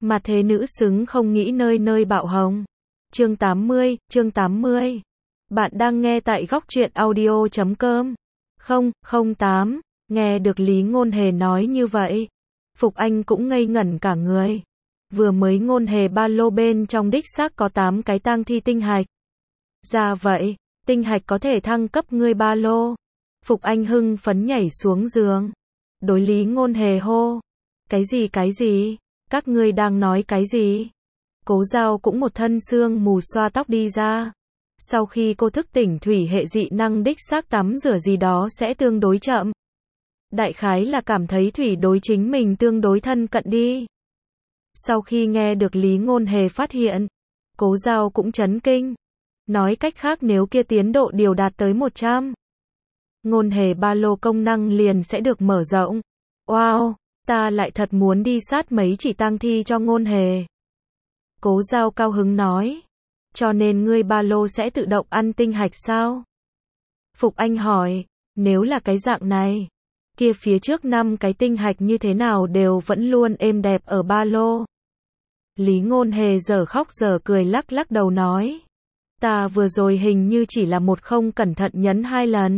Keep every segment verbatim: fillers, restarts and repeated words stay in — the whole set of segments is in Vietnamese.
Mà thế nữ xứng không nghĩ nơi nơi bạo hồng. Chương tám mươi, chương tám mươi. Bạn đang nghe tại góc truyện audio chấm com. Không, không tám. Nghe được Lý Ngôn Hề nói như vậy, Phục Anh cũng ngây ngẩn cả người. Vừa mới Ngôn Hề ba lô bên trong đích xác có tám cái tang thi tinh hạch. Ra vậy, tinh hạch có thể thăng cấp ngươi ba lô. Phục Anh hưng phấn nhảy xuống giường. Đối Lý Ngôn Hề hô. Cái gì cái gì? Các ngươi đang nói cái gì? Cố Giao cũng một thân sương mù xoa tóc đi ra. Sau khi cô thức tỉnh thủy hệ dị năng đích xác tắm rửa gì đó sẽ tương đối chậm. Đại khái là cảm thấy thủy đối chính mình tương đối thân cận đi. Sau khi nghe được Lý Ngôn Hề phát hiện, Cố Giao cũng chấn kinh. Nói cách khác nếu kia tiến độ điều đạt tới một trăm, Ngôn Hề ba lô công năng liền sẽ được mở rộng. Wow, ta lại thật muốn đi sát mấy chỉ tang thi cho Ngôn Hề. Cố Giao cao hứng nói. Cho nên ngươi ba lô sẽ tự động ăn tinh hạch sao? Phục Anh hỏi, nếu là cái dạng này, kia phía trước năm cái tinh hạch như thế nào đều vẫn luôn êm đẹp ở ba lô. Lý Ngôn Hề giờ khóc giờ cười lắc lắc đầu nói. Ta vừa rồi hình như chỉ là một không cẩn thận nhấn hai lần.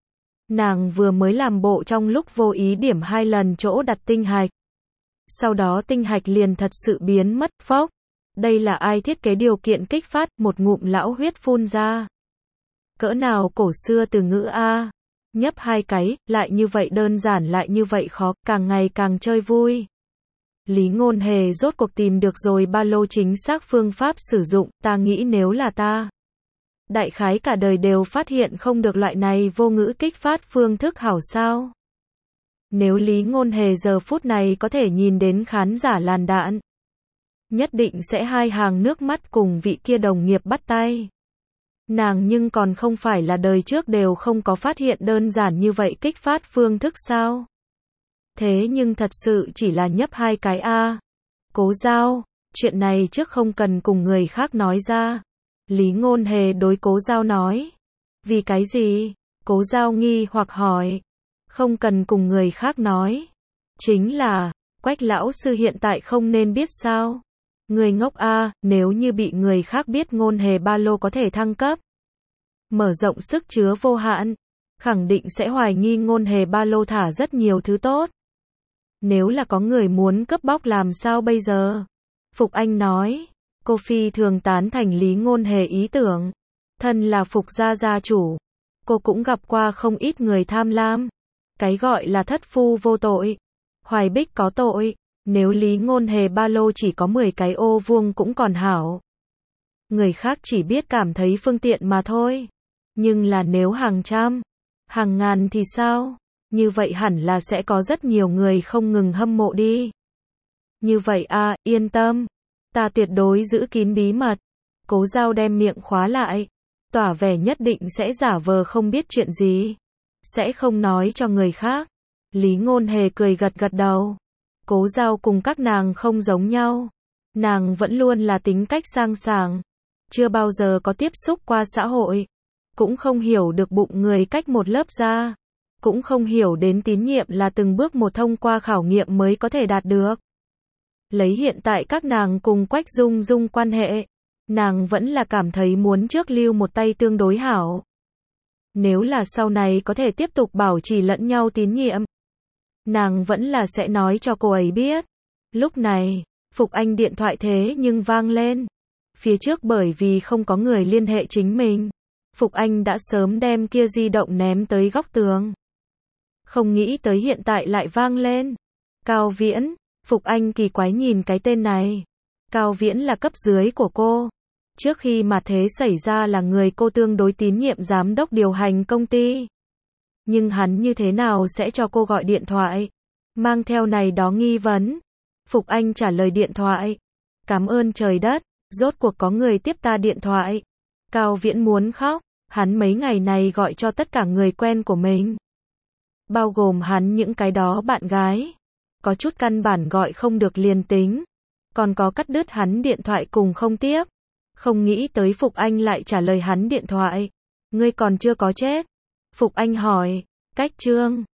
Nàng vừa mới làm bộ trong lúc vô ý điểm hai lần chỗ đặt tinh hạch. Sau đó tinh hạch liền thật sự biến mất, phốc. Đây là ai thiết kế điều kiện kích phát, một ngụm lão huyết phun ra. Cỡ nào cổ xưa từ ngữ A. Nhấp hai cái, lại như vậy đơn giản lại như vậy khó, càng ngày càng chơi vui. Lý Ngôn Hề rốt cuộc tìm được rồi ba lô chính xác phương pháp sử dụng, ta nghĩ nếu là ta. Đại khái cả đời đều phát hiện không được loại này vô ngữ kích phát phương thức hảo sao. Nếu Lý Ngôn Hề giờ phút này có thể nhìn đến khán giả làn đạn, nhất định sẽ hai hàng nước mắt cùng vị kia đồng nghiệp bắt tay. Nàng nhưng còn không phải là đời trước đều không có phát hiện đơn giản như vậy kích phát phương thức sao. Thế nhưng thật sự chỉ là nhấp hai cái A. Cố Giao, chuyện này trước không cần cùng người khác nói ra. Lý Ngôn Hề đối Cố Giao nói. Vì cái gì? Cố Giao nghi hoặc hỏi. Không cần cùng người khác nói. Chính là, Quách lão sư hiện tại không nên biết sao. Người ngốc A, nếu như bị người khác biết Ngôn Hề ba lô có thể thăng cấp, mở rộng sức chứa vô hạn, khẳng định sẽ hoài nghi Ngôn Hề ba lô thả rất nhiều thứ tốt. Nếu là có người muốn cướp bóc làm sao bây giờ? Phục Anh nói. Cô phi thường tán thành Lý Ngôn Hề ý tưởng. Thân là Phục gia gia chủ, cô cũng gặp qua không ít người tham lam. Cái gọi là thất phu vô tội, Hoài Bích có tội. Nếu Lý Ngôn Hề ba lô chỉ có mười cái ô vuông cũng còn hảo. Người khác chỉ biết cảm thấy phương tiện mà thôi. Nhưng là nếu hàng trăm, hàng ngàn thì sao? Như vậy hẳn là sẽ có rất nhiều người không ngừng hâm mộ đi. Như vậy a, yên tâm. Ta tuyệt đối giữ kín bí mật. Cố Giao đem miệng khóa lại. Tỏ vẻ nhất định sẽ giả vờ không biết chuyện gì. Sẽ không nói cho người khác. Lý Ngôn Hề cười gật gật đầu. Cố Giao cùng các nàng không giống nhau. Nàng vẫn luôn là tính cách sang sảng. Chưa bao giờ có tiếp xúc qua xã hội. Cũng không hiểu được bụng người cách một lớp da. Cũng không hiểu đến tín nhiệm là từng bước một thông qua khảo nghiệm mới có thể đạt được. Lấy hiện tại các nàng cùng Quách Dung Dung quan hệ, nàng vẫn là cảm thấy muốn trước lưu một tay tương đối hảo. Nếu là sau này có thể tiếp tục bảo trì lẫn nhau tín nhiệm, nàng vẫn là sẽ nói cho cô ấy biết. Lúc này, Phục Anh điện thoại thế nhưng vang lên. Phía trước bởi vì không có người liên hệ chính mình, Phục Anh đã sớm đem kia di động ném tới góc tường. Không nghĩ tới hiện tại lại vang lên. Cao Viễn, Phục Anh kỳ quái nhìn cái tên này. Cao Viễn là cấp dưới của cô. Trước khi mà thế xảy ra là người cô tương đối tín nhiệm giám đốc điều hành công ty. Nhưng hắn như thế nào sẽ cho cô gọi điện thoại? Mang theo này đó nghi vấn. Phục Anh trả lời điện thoại. Cảm ơn trời đất, rốt cuộc có người tiếp ta điện thoại. Cao Viễn muốn khóc, hắn mấy ngày này gọi cho tất cả người quen của mình. Bao gồm hắn những cái đó bạn gái. Có chút căn bản gọi không được liền tính. Còn có cắt đứt hắn điện thoại cùng không tiếp. Không nghĩ tới Phục Anh lại trả lời hắn điện thoại. Ngươi còn chưa có chết. Phục Anh hỏi, cách Trương,